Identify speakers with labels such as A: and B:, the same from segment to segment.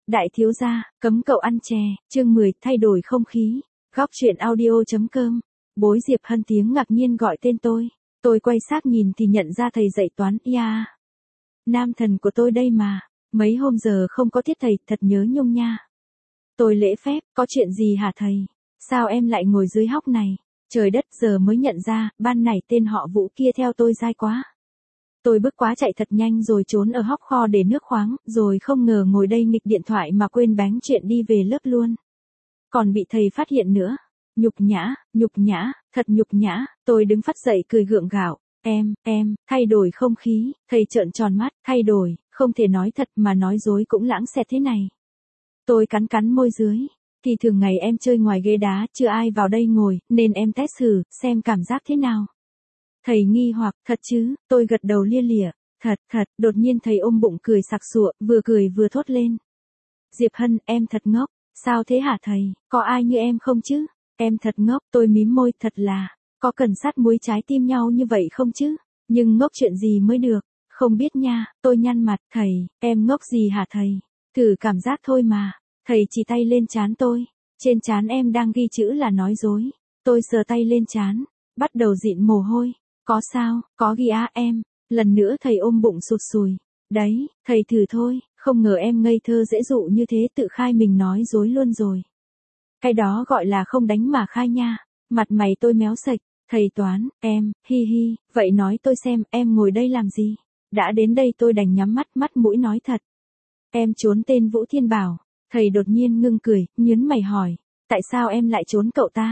A: Đại thiếu gia, cấm cậu ăn chè, chương 10, thay đổi không khí. Góc truyện audio.com. Bối Diệp Hân tiếng ngạc nhiên gọi tên tôi. Tôi quay sát nhìn thì nhận ra thầy dạy toán, yeah. Nam thần của tôi đây mà. Mấy hôm giờ không có tiết thầy, thật nhớ nhung nha. Tôi lễ phép, có chuyện gì hả thầy? Sao em lại ngồi dưới hóc này? Trời đất, giờ mới nhận ra, ban nãy tên họ Vũ kia theo tôi dai quá. Tôi bức quá chạy thật nhanh rồi trốn ở hóc kho để nước khoáng, rồi không ngờ ngồi đây nghịch điện thoại mà quên bánh chuyện đi về lớp luôn. Còn bị thầy phát hiện nữa. Nhục nhã, thật nhục nhã, tôi đứng phắt dậy cười gượng gạo. Thay đổi không khí, thầy trợn tròn mắt, thay đổi, không thể nói thật mà nói dối cũng lãng xẹt thế này. Tôi cắn môi dưới. Thì thường ngày em chơi ngoài ghế đá, chưa ai vào đây ngồi, nên em test thử, xem cảm giác thế nào. Thầy nghi hoặc, thật chứ, tôi gật đầu lia lịa, thật, đột nhiên thầy ôm bụng cười sặc sụa, vừa cười vừa thốt lên. Diệp Hân, em thật ngốc, sao thế hả thầy, có ai như em không chứ? Em thật ngốc, tôi mím môi, thật là, có cần sát muối trái tim nhau như vậy không chứ? Nhưng ngốc chuyện gì mới được, không biết nha, tôi nhăn mặt, thầy, em ngốc gì hả thầy? Thử cảm giác thôi mà, thầy chỉ tay lên trán tôi, trên trán em đang ghi chữ là nói dối, tôi sờ tay lên trán, bắt đầu dịn mồ hôi. Có sao, có ghi á em, lần nữa thầy ôm bụng sụt sùi. Đấy, thầy thử thôi, không ngờ em ngây thơ dễ dụ như thế tự khai mình nói dối luôn rồi. Cái đó gọi là không đánh mà khai nha, mặt mày tôi méo sạch, thầy toán, em, hi, vậy nói tôi xem em ngồi đây làm gì? Đã đến đây tôi đành nhắm mắt mũi nói thật. Em trốn tên Vũ Thiên Bảo, thầy đột nhiên ngưng cười, nhớn mày hỏi, tại sao em lại trốn cậu ta?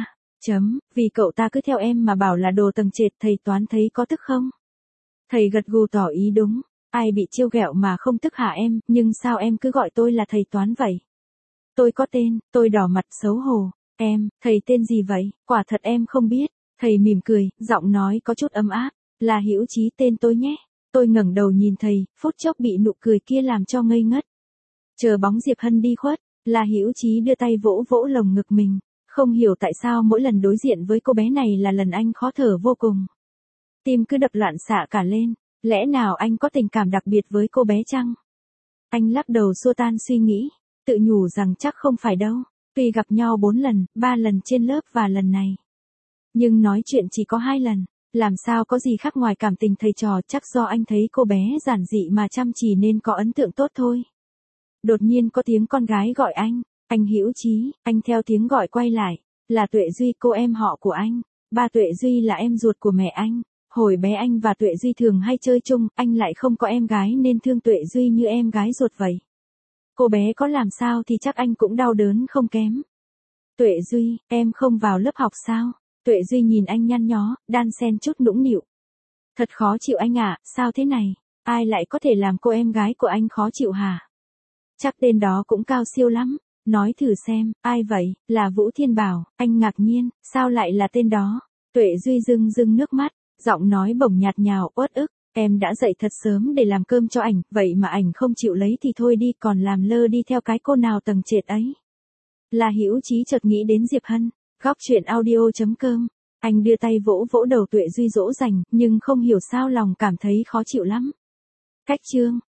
A: Vì cậu ta cứ theo em mà bảo là đồ tầng trệt, thầy toán thấy có tức không? Thầy gật gù tỏ ý đúng, ai bị trêu ghẹo mà không tức hả em, nhưng sao em cứ gọi tôi là thầy toán vậy? Tôi có tên, tôi đỏ mặt xấu hổ, thầy tên gì vậy, quả thật em không biết, thầy mỉm cười, giọng nói có chút ấm áp, là Hữu Chí tên tôi nhé. Tôi ngẩng đầu nhìn thầy, phút chốc bị nụ cười kia làm cho ngây ngất. Chờ bóng Diệp Hân đi khuất, là Hữu Chí đưa tay vỗ vỗ lồng ngực mình. Không hiểu tại sao mỗi lần đối diện với cô bé này là lần anh khó thở vô cùng. Tim cứ đập loạn xạ cả lên, lẽ nào anh có tình cảm đặc biệt với cô bé chăng? Anh lắc đầu xua tan suy nghĩ, tự nhủ rằng chắc không phải đâu, tuy gặp nhau 4 lần, 3 lần trên lớp và lần này. Nhưng nói chuyện chỉ có 2 lần, làm sao có gì khác ngoài cảm tình thầy trò, chắc do anh thấy cô bé giản dị mà chăm chỉ nên có ấn tượng tốt thôi. Đột nhiên có tiếng con gái gọi anh Hữu Chí, anh theo tiếng gọi quay lại, là Tuệ Duy, cô em họ của anh, ba Tuệ Duy là em ruột của mẹ anh, hồi bé anh và Tuệ Duy thường hay chơi chung, anh lại không có em gái nên thương Tuệ Duy như em gái ruột vậy. Cô bé có làm sao thì chắc anh cũng đau đớn không kém. Tuệ Duy, em không vào lớp học sao? Tuệ Duy nhìn anh nhăn nhó, đan xen chút nũng nịu. Thật khó chịu anh ạ, sao thế này? Ai lại có thể làm cô em gái của anh khó chịu hả? Chắc tên đó cũng cao siêu lắm. Nói thử xem, ai vậy, là Vũ Thiên Bảo, anh ngạc nhiên, sao lại là tên đó? Tuệ Duy rưng nước mắt, giọng nói bỗng nhạt nhào, uất ức, em đã dậy thật sớm để làm cơm cho ảnh, vậy mà ảnh không chịu lấy thì thôi đi, còn làm lơ đi theo cái cô nào tầng trệt ấy. Là Hữu Chí chợt nghĩ đến Diệp Hân, góc truyện audio.com, anh đưa tay vỗ vỗ đầu Tuệ Duy dỗ dành, nhưng không hiểu sao lòng cảm thấy khó chịu lắm. Cách chương